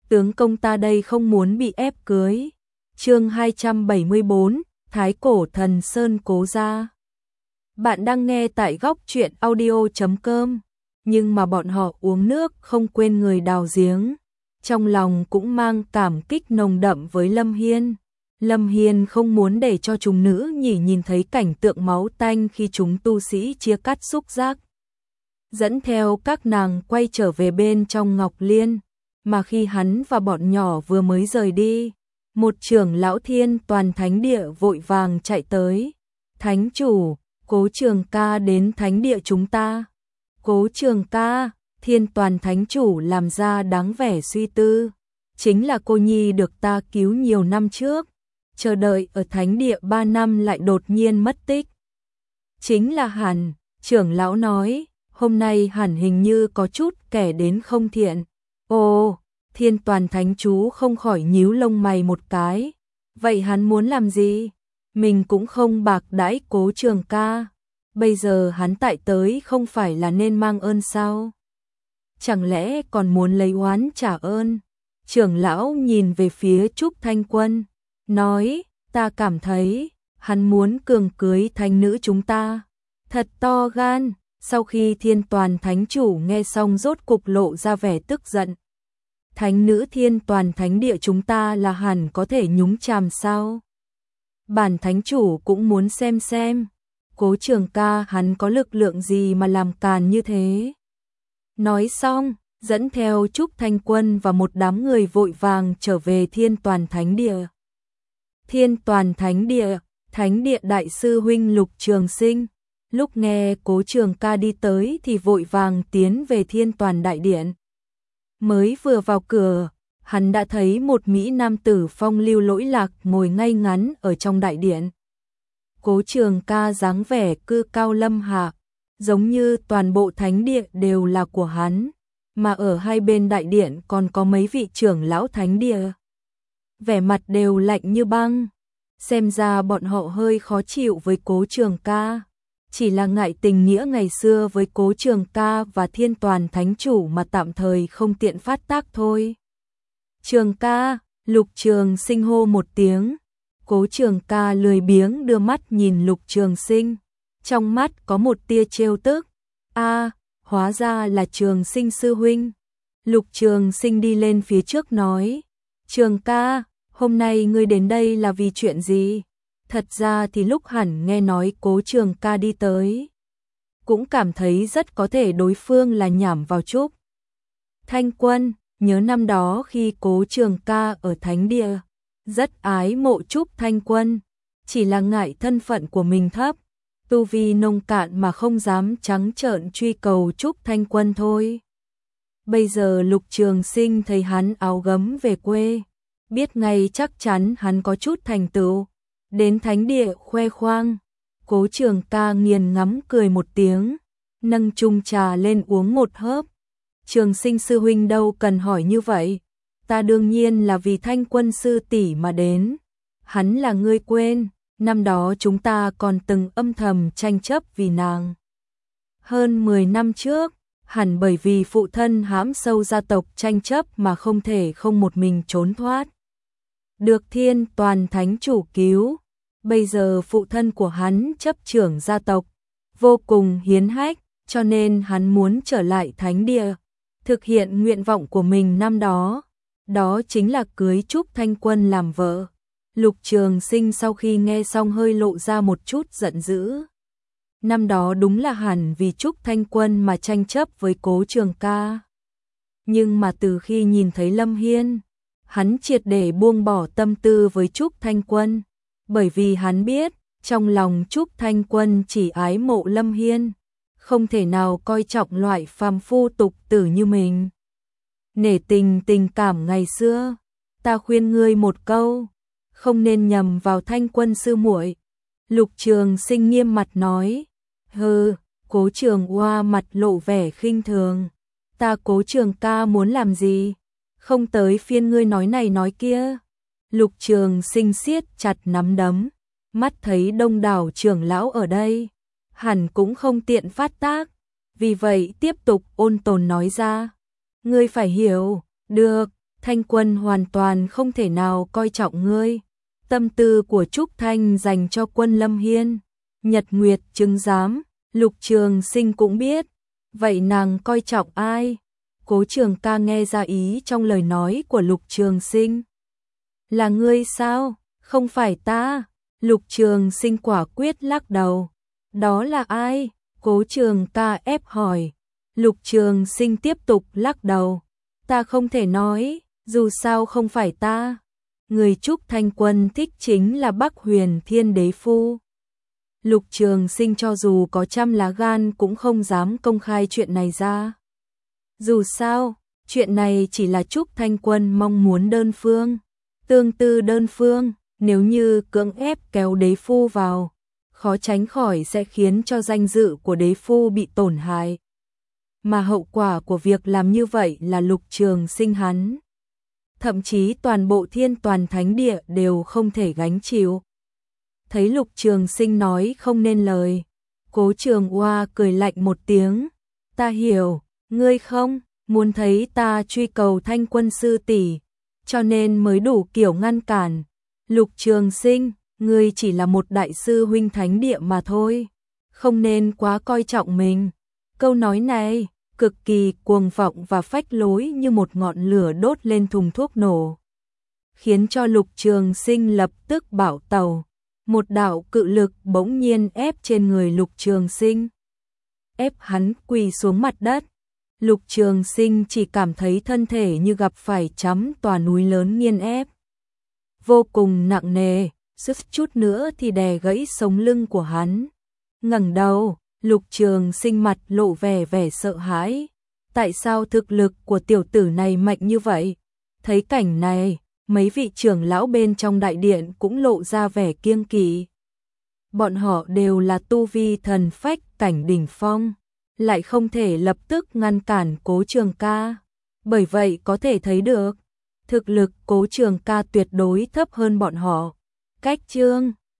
tướng công ta đây không muốn bị ép cưới. Chương 274, Thái Cổ Thần Sơn Cố Gia. Bạn đang nghe tại góc truyện audio.com, nhưng mà bọn họ uống nước không quên người đào giếng, trong lòng cũng mang cảm kích nồng đậm với Lâm Hiên. Lâm Hiên không muốn để cho chúng nữ nhỉ nhìn thấy cảnh tượng máu tanh khi chúng tu sĩ chia cắt xúc giác. Dẫn theo các nàng quay trở về bên trong Ngọc Liên, mà khi hắn và bọn nhỏ vừa mới rời đi, một trưởng lão Thiên Toàn Thánh Địa vội vàng chạy tới. Thánh chủ, Cố Trường Ca đến thánh địa chúng ta. Cố Trường Ca, Thiên Toàn Thánh chủ làm ra đáng vẻ suy tư. Chính là cô nhi được ta cứu nhiều năm trước, chờ đợi ở thánh địa 3 năm lại đột nhiên mất tích. Chính là hẳn, trưởng lão nói, hôm nay hẳn hình như có chút kẻ đến không thiện. Ồ, Thiên Toàn Thánh chú không khỏi nhíu lông mày một cái. Vậy hắn muốn làm gì? Mình cũng không bạc đãi Cố Trường Ca. Bây giờ hắn tại tới không phải là nên mang ơn sao? Chẳng lẽ còn muốn lấy oán trả ơn? Trưởng lão nhìn về phía Trúc Thanh Quân, nói, ta cảm thấy, hắn muốn cường cưới thánh nữ chúng ta. Thật to gan. Sau khi Thiên Toàn Thánh chủ nghe xong rốt cục lộ ra vẻ tức giận. Thánh nữ Thiên Toàn Thánh địa chúng ta là hẳn có thể nhúng chàm sao? Bản thánh chủ cũng muốn xem. Cố Trường Ca hắn có lực lượng gì mà làm càn như thế? Nói xong, dẫn theo Trúc Thanh Quân và một đám người vội vàng trở về Thiên Toàn Thánh địa. Thiên Toàn Thánh địa, Thánh địa đại sư huynh Lục Trường Sinh. Lúc nghe Cố Trường Ca đi tới thì vội vàng tiến về Thiên Toàn Đại Điện. Mới vừa vào cửa, hắn đã thấy một mỹ nam tử phong lưu lỗi lạc ngồi ngay ngắn ở trong đại điện. Cố Trường Ca dáng vẻ cư cao lâm hạ, giống như toàn bộ thánh địa đều là của hắn, mà ở hai bên đại điện còn có mấy vị trưởng lão thánh địa. Vẻ mặt đều lạnh như băng, xem ra bọn họ hơi khó chịu với Cố Trường Ca. Chỉ là ngại tình nghĩa ngày xưa với Cố Trường Ca và Thiên Toàn Thánh chủ mà tạm thời không tiện phát tác thôi. Trường Ca, Lục Trường Sinh hô một tiếng. Cố Trường Ca lười biếng đưa mắt nhìn Lục Trường Sinh, trong mắt có một tia trêu tức. A, hóa ra là Trường Sinh sư huynh. Lục Trường Sinh đi lên phía trước nói, Trường Ca, hôm nay ngươi đến đây là vì chuyện gì? Thật ra thì lúc hẳn nghe nói Cố Trường Ca đi tới, cũng cảm thấy rất có thể đối phương là nhảm vào Trúc Thanh Quân. Nhớ năm đó khi Cố Trường Ca ở thánh địa, rất ái mộ Trúc Thanh Quân, chỉ là ngại thân phận của mình thấp, tu vi nông cạn mà không dám trắng trợn truy cầu Trúc Thanh Quân thôi. Bây giờ Lục Trường Sinh thấy hắn áo gấm về quê, biết ngay chắc chắn hắn có chút thành tựu, đến thánh địa khoe khoang. Cố Trường Ca nghiền ngẫm cười một tiếng, nâng chung trà lên uống một hớp. Trường Sinh sư huynh đâu cần hỏi như vậy, ta đương nhiên là vì Thanh Quân sư tỷ mà đến. Hắn là ngươi quên, năm đó chúng ta còn từng âm thầm tranh chấp vì nàng. Hơn 10 năm trước, hẳn bởi vì phụ thân hãm sâu gia tộc tranh chấp mà không thể không một mình trốn thoát. Được Thiên Toàn Thánh chủ cứu, bây giờ phụ thân của hắn chấp trưởng gia tộc, vô cùng hiến hách, cho nên hắn muốn trở lại thánh địa, thực hiện nguyện vọng của mình năm đó, đó chính là cưới Trúc Thanh Quân làm vợ. Lục Trường Sinh sau khi nghe xong hơi lộ ra một chút giận dữ. Năm đó đúng là hẳn vì Trúc Thanh Quân mà tranh chấp với Cố Trường Ca. Nhưng mà từ khi nhìn thấy Lâm Hiên, hắn triệt để buông bỏ tâm tư với Trúc Thanh Quân, bởi vì hắn biết, trong lòng Trúc Thanh Quân chỉ ái mộ Lâm Hiên, không thể nào coi trọng loại phàm phu tục tử như mình. Nể tình tình cảm ngày xưa, ta khuyên ngươi một câu, không nên nhầm vào Thanh Quân sư muội. Lục Trường Sinh nghiêm mặt nói. Hừ, Cố Trường Hoa mặt lộ vẻ khinh thường. Ta Cố Trường Ca muốn làm gì? Không tới phiên ngươi nói này nói kia. Lục Trường Sinh siết chặt nắm đấm, mắt thấy đông đảo trưởng lão ở đây, hẳn cũng không tiện phát tác, vì vậy tiếp tục ôn tồn nói ra. Ngươi phải hiểu, được, Thanh Quân hoàn toàn không thể nào coi trọng ngươi. Tâm tư của Trúc Thanh dành cho Quân Lâm Hiên, Nhật Nguyệt chứng giám, Lục Trường Sinh cũng biết. Vậy nàng coi trọng ai? Cố Trường Ca nghe ra ý trong lời nói của Lục Trường Sinh. Là ngươi sao? Không phải ta. Lục Trường Sinh quả quyết lắc đầu. Đó là ai? Cố Trường Ca ép hỏi. Lục Trường Sinh tiếp tục lắc đầu. Ta không thể nói, dù sao không phải ta. Người Trúc Thanh Quân thích chính là Bắc Huyền Thiên Đế Phu. Lục Trường Sinh cho dù có trăm lá gan cũng không dám công khai chuyện này ra. Dù sao, chuyện này chỉ là Trúc Thanh Quân mong muốn đơn phương. Tương tư đơn phương, nếu như cưỡng ép kéo đế phu vào, khó tránh khỏi sẽ khiến cho danh dự của đế phu bị tổn hại. Mà hậu quả của việc làm như vậy là Lục Trường Sinh hắn, thậm chí toàn bộ Thiên Toàn Thánh Địa đều không thể gánh chịu. Thấy Lục Trường Sinh nói không nên lời, Cố Trường Oa cười lạnh một tiếng. Ta hiểu, ngươi không muốn thấy ta truy cầu Thanh Quân sư tỷ, cho nên mới đủ kiểu ngăn cản. Lục Trường Sinh, ngươi chỉ là một đại sư huynh thánh địa mà thôi, không nên quá coi trọng mình. Câu nói này cực kỳ cuồng vọng và phách lối như một ngọn lửa đốt lên thùng thuốc nổ, khiến cho Lục Trường Sinh lập tức bảo tàu. Một đạo cự lực bỗng nhiên ép trên người Lục Trường Sinh, ép hắn quỳ xuống mặt đất. Lục Trường Sinh chỉ cảm thấy thân thể như gặp phải chắm tòa núi lớn nghiền ép, vô cùng nặng nề, suýt chút nữa thì đè gãy sống lưng của hắn. Ngẩng đầu, Lục Trường Sinh mặt lộ vẻ sợ hãi. Tại sao thực lực của tiểu tử này mạnh như vậy? Thấy cảnh này, mấy vị trưởng lão bên trong đại điện cũng lộ ra vẻ kiêng kỵ. Bọn họ đều là tu vi thần phách cảnh đỉnh phong, lại không thể lập tức ngăn cản Cố Trường Ca. Bởi vậy có thể thấy được, thực lực Cố Trường Ca tuyệt đối thấp hơn bọn họ. Cách chương